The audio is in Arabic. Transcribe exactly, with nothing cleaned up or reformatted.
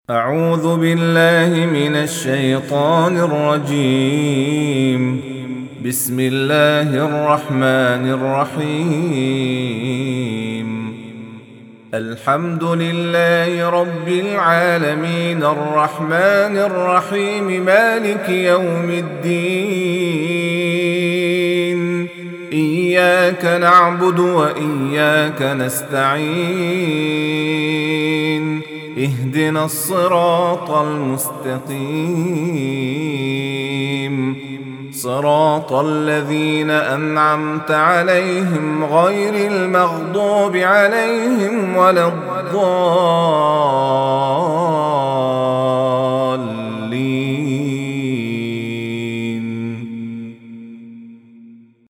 أعوذ بالله من الشيطان الرجيم. بسم الله الرحمن الرحيم. الحمد لله رب العالمين الرحمن الرحيم مالك يوم الدين. إياك نعبد وإياك نستعين. اهدنا الصراط المستقيم صراط الذين أنعمت عليهم غير المغضوب عليهم ولا الضالين.